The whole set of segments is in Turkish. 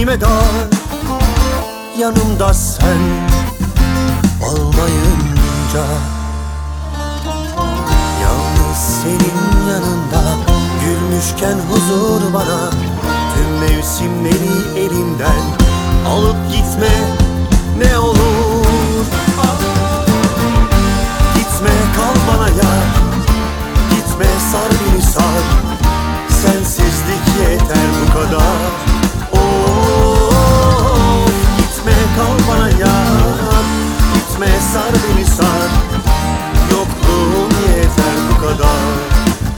içime dar, yanımda sen olmayınca. Yalnız senin yanında gülmüşken huzur bana. Tüm mevsimleri elimden alıp gitme ne olur. Gitme, kal bana yar, gitme, sar beni sar. Sensizlik yeter bu kadar. Oh, gitme, kal bana yar, gitme, sar beni sar. Yokluğun yeter bu kadar.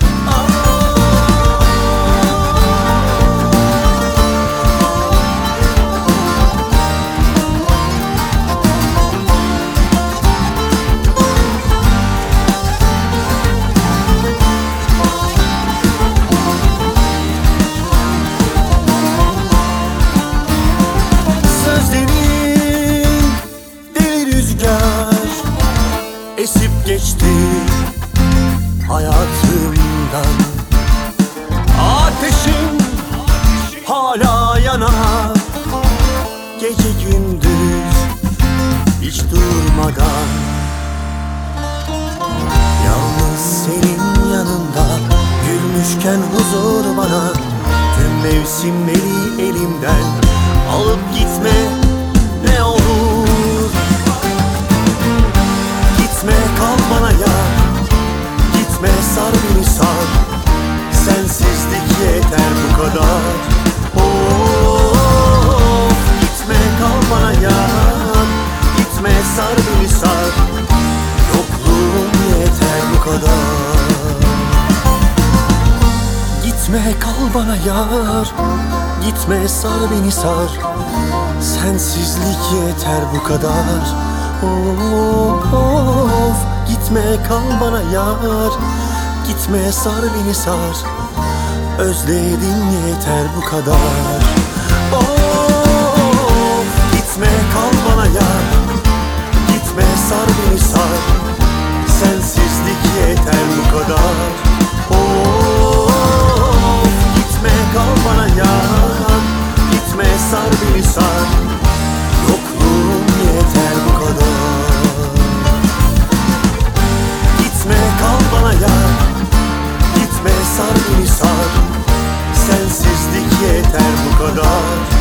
Esip geçti hayatımdan. Ateşim hala yanar, gece gündüz hiç durmadan. Yalnız senin yanında gülmüşken huzur bana. Tüm mevsimleri elimden alıp gitme ne olur. Gitme, kal bana yar, gitme, sar beni sar. Sensizlik yeter bu kadar. Oh, gitme, kal bana yar, gitme, sar beni sar. Yokluğum yeter bu kadar. Gitme, kal bana yar, gitme, sar beni sar. Sensizlik yeter bu kadar. Of, gitme, kal bana yar, gitme, sar beni sar. Özledim yeter bu kadar. Of, gitme, kal bana yar, gitme, sar beni sar. Sensizlik yeter bu kadar. Of, gitme, kal bana yar, gitme, sar beni sar. Yokluğum yeter bu kadar. Gitme, kal bana yar, gitme, sar beni sar. Sensizlik yeter bu kadar.